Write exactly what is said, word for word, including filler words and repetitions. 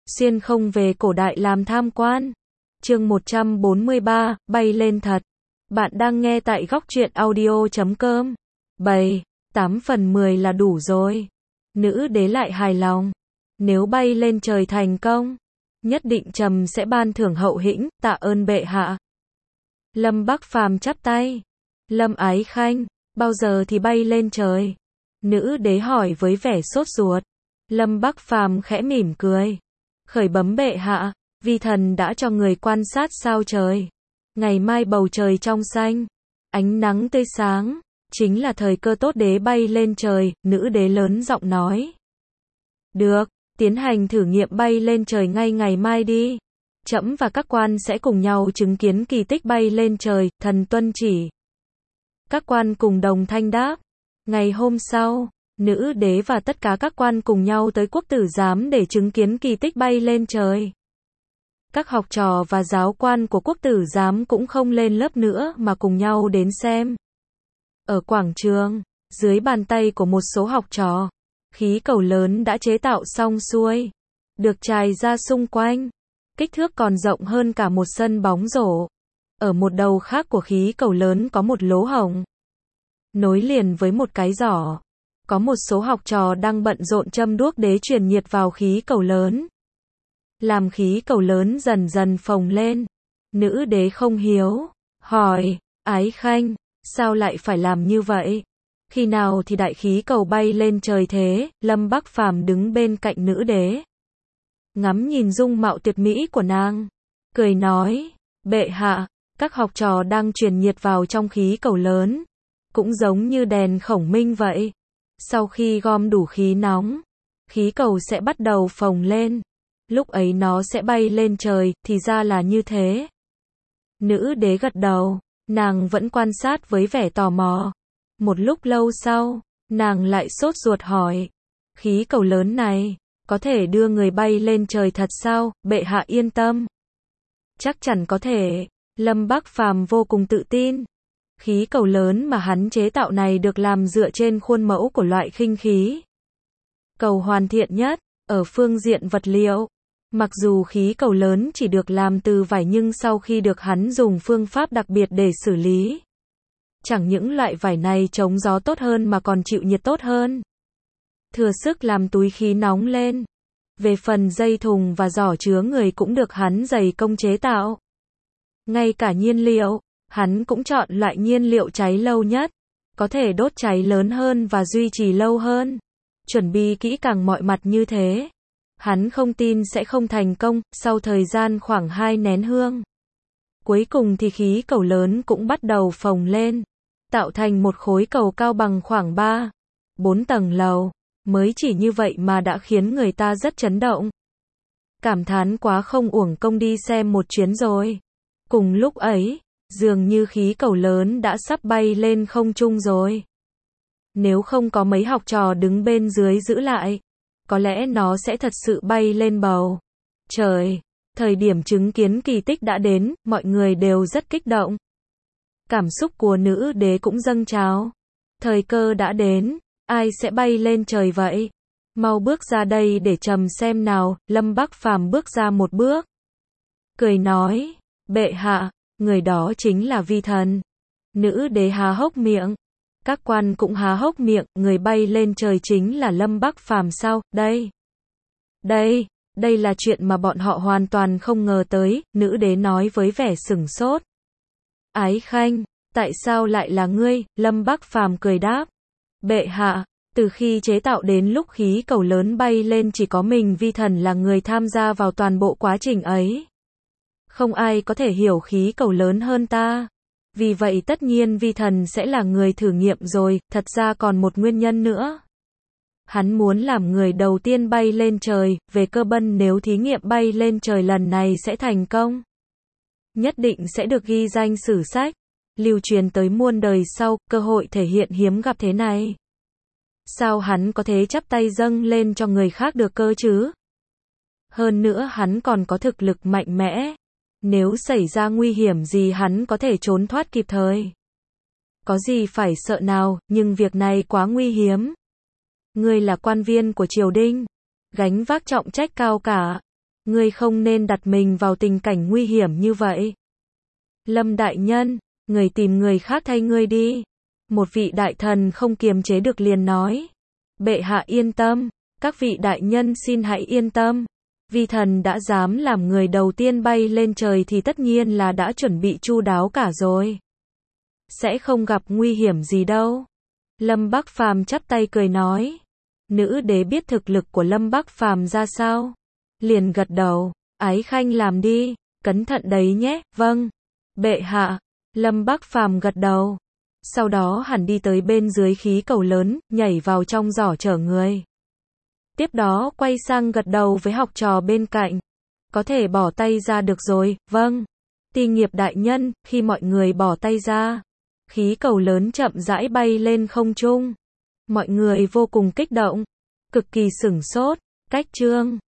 xuyên không về cổ đại làm tham quan. Chương một trăm bốn mươi ba, bay lên thật. Bạn đang nghe tại góc truyện audio chấm com. bảy, tám phần mười là đủ rồi. Nữ đế lại hài lòng. Nếu bay lên trời thành công, nhất định trầm sẽ ban thưởng hậu hĩnh, tạ ơn bệ hạ. Lâm Bắc Phàm chắp tay. Lâm Ái Khanh, bao giờ thì bay lên trời? Nữ đế hỏi với vẻ sốt ruột. Lâm Bắc Phàm khẽ mỉm cười. Khởi bẩm bệ hạ, vi thần đã cho người quan sát sao trời. Ngày mai bầu trời trong xanh, ánh nắng tươi sáng, chính là thời cơ tốt đế bay lên trời, nữ đế lớn giọng nói. Được, tiến hành thử nghiệm bay lên trời ngay ngày mai đi. Trẫm và các quan sẽ cùng nhau chứng kiến kỳ tích bay lên trời, thần tuân chỉ. Các quan cùng đồng thanh đáp. Ngày hôm sau, nữ đế và tất cả các quan cùng nhau tới quốc tử giám để chứng kiến kỳ tích bay lên trời. Các học trò và giáo quan của quốc tử giám cũng không lên lớp nữa mà cùng nhau đến xem. Ở quảng trường, dưới bàn tay của một số học trò, khí cầu lớn đã chế tạo xong xuôi, được trải ra xung quanh. Kích thước còn rộng hơn cả một sân bóng rổ. Ở một đầu khác của khí cầu lớn có một lỗ hổng, nối liền với một cái giỏ. Có một số học trò đang bận rộn châm đuốc đế truyền nhiệt vào khí cầu lớn. Làm khí cầu lớn dần dần phồng lên. Nữ đế không hiếu, hỏi, Ái Khanh, sao lại phải làm như vậy? Khi nào thì đại khí cầu bay lên trời thế? Lâm Bắc Phàm đứng bên cạnh nữ đế, ngắm nhìn dung mạo tuyệt mỹ của nàng, cười nói, bệ hạ, các học trò đang truyền nhiệt vào trong khí cầu lớn, cũng giống như đèn khổng minh vậy. Sau khi gom đủ khí nóng, khí cầu sẽ bắt đầu phồng lên. Lúc ấy nó sẽ bay lên trời, thì ra là như thế. Nữ đế gật đầu, nàng vẫn quan sát với vẻ tò mò. Một lúc lâu sau, nàng lại sốt ruột hỏi, khí cầu lớn này, có thể đưa người bay lên trời thật sao? Bệ hạ yên tâm. Chắc chắn có thể. Lâm Bắc Phàm vô cùng tự tin. Khí cầu lớn mà hắn chế tạo này được làm dựa trên khuôn mẫu của loại khinh khí cầu hoàn thiện nhất, ở phương diện vật liệu. Mặc dù khí cầu lớn chỉ được làm từ vải nhưng sau khi được hắn dùng phương pháp đặc biệt để xử lý, chẳng những loại vải này chống gió tốt hơn mà còn chịu nhiệt tốt hơn. Thừa sức làm túi khí nóng lên. Về phần dây thùng và giỏ chứa người cũng được hắn dày công chế tạo. Ngay cả nhiên liệu, hắn cũng chọn loại nhiên liệu cháy lâu nhất, có thể đốt cháy lớn hơn và duy trì lâu hơn. Chuẩn bị kỹ càng mọi mặt như thế, hắn không tin sẽ không thành công. Sau thời gian khoảng hai nén hương, cuối cùng thì khí cầu lớn cũng bắt đầu phồng lên, tạo thành một khối cầu cao bằng khoảng ba, bốn tầng lầu. Mới chỉ như vậy mà đã khiến người ta rất chấn động. Cảm thán quá không uổng công đi xem một chuyến rồi. Cùng lúc ấy, dường như khí cầu lớn đã sắp bay lên không trung rồi. Nếu không có mấy học trò đứng bên dưới giữ lại, có lẽ nó sẽ thật sự bay lên bầu trời. Thời điểm chứng kiến kỳ tích đã đến, mọi người đều rất kích động. Cảm xúc của nữ đế cũng dâng trào. Thời cơ đã đến. Ai sẽ bay lên trời vậy? Mau bước ra đây để trầm xem nào. Lâm Bắc Phàm bước ra một bước, cười nói, bệ hạ, người đó chính là vi thần. Nữ đế há hốc miệng, các quan cũng há hốc miệng. Người bay lên trời chính là Lâm Bắc Phàm sao? Đây, đây, đây là chuyện mà bọn họ hoàn toàn không ngờ tới. Nữ đế nói với vẻ sửng sốt. Ái Khanh, tại sao lại là ngươi? Lâm Bắc Phàm cười đáp. Bệ hạ, từ khi chế tạo đến lúc khí cầu lớn bay lên chỉ có mình vi thần là người tham gia vào toàn bộ quá trình ấy. Không ai có thể hiểu khí cầu lớn hơn ta. Vì vậy tất nhiên vi thần sẽ là người thử nghiệm rồi. Thật ra còn một nguyên nhân nữa. Hắn muốn làm người đầu tiên bay lên trời. Về cơ bản nếu thí nghiệm bay lên trời lần này sẽ thành công, nhất định sẽ được ghi danh sử sách, lưu truyền tới muôn đời sau. Cơ hội thể hiện hiếm gặp thế này, sao hắn có thể chắp tay dâng lên cho người khác được cơ chứ? Hơn nữa hắn còn có thực lực mạnh mẽ. Nếu xảy ra nguy hiểm gì hắn có thể trốn thoát kịp thời. Có gì phải sợ nào, nhưng việc này quá nguy hiểm. Ngươi là quan viên của triều đình, gánh vác trọng trách cao cả. Ngươi không nên đặt mình vào tình cảnh nguy hiểm như vậy. Lâm đại nhân, người tìm người khác thay ngươi đi. Một vị đại thần không kiềm chế được liền nói. Bệ hạ yên tâm, các vị đại nhân xin hãy yên tâm. Vi thần đã dám làm người đầu tiên bay lên trời thì tất nhiên là đã chuẩn bị chu đáo cả rồi. Sẽ không gặp nguy hiểm gì đâu. Lâm Bắc Phàm chắp tay cười nói. Nữ đế biết thực lực của Lâm Bắc Phàm ra sao? Liền gật đầu, ái khanh làm đi, cẩn thận đấy nhé, vâng. Bệ hạ, Lâm Bắc Phàm gật đầu. Sau đó hẳn đi tới bên dưới khí cầu lớn, nhảy vào trong giỏ chở người. Tiếp đó quay sang gật đầu với học trò bên cạnh. Có thể bỏ tay ra được rồi, vâng. Ti Nghiệp đại nhân, khi mọi người bỏ tay ra, khí cầu lớn chậm rãi bay lên không trung. Mọi người vô cùng kích động, cực kỳ sửng sốt, cách chương